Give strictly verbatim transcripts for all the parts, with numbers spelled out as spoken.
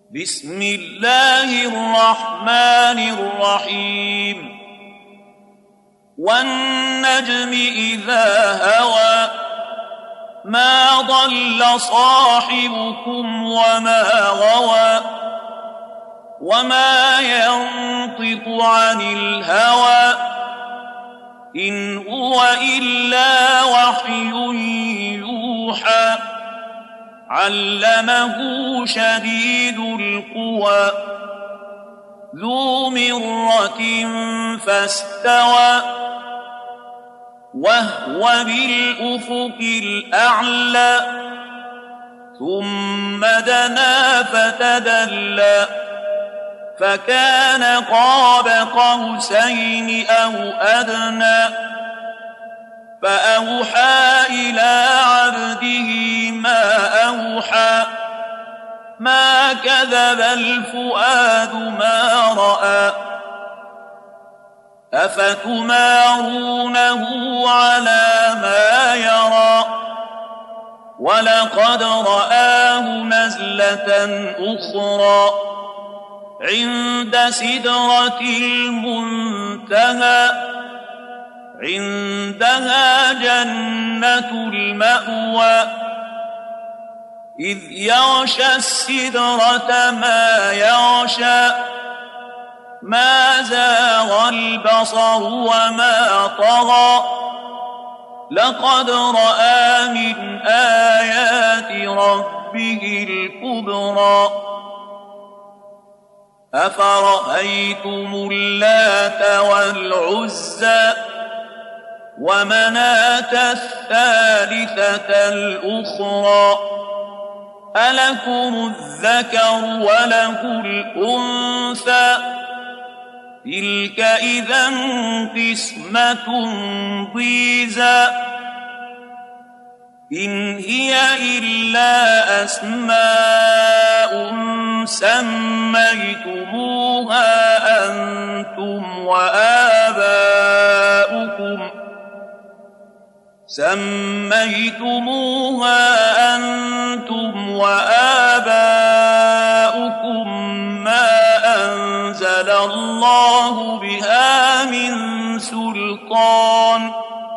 بسم الله الرحمن الرحيم والنجم إذا هوى ما ضل صاحبكم وما غوى وما ينطق عن الهوى إن هو إلا وحي يوحى علمه شديد القوى ذو مرة فاستوى وهو بالأفق الأعلى ثم دنا فتدلى فكان قاب قوسين أو أدنى فأوحى إلى عبده ما أوحى ما كذب الفؤاد ما رأى أفتمارونه على ما يرى ولقد رآه نزلة أخرى عند سدرة المنتهى عندها جنة المأوى إذ يغشى السدرة ما يغشى ما زاغ البصر وما طغى لقد رأى من آيات ربه الكبرى أفرأيتم اللات والعزى ومناة الثالثة الأخرى ألكم الذكر وله الأنثى تلك إذا قسمة ضيزى إن هي إلا أسماء سميتموها أنتم وآباؤكم سميتموها أنتم وآباؤكم ما أنزل الله بها من سلطان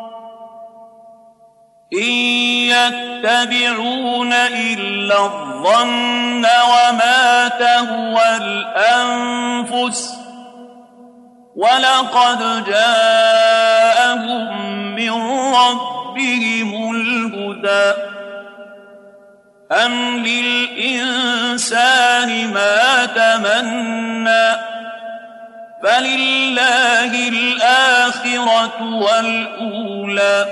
إن يتبعون إلا الظن وما تهوى الأنفس ولقد جاءهم من ربهم الهدى أم للإنسان ما تمنى فلله الآخرة والأولى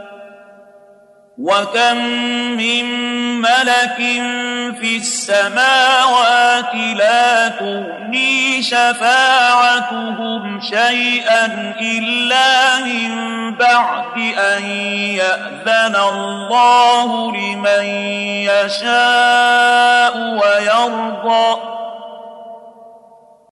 وكم من ملك في السماوات لا تغني شفاعتهم شيئا إلا من بعد أن يأذن الله لمن يشاء ويرضى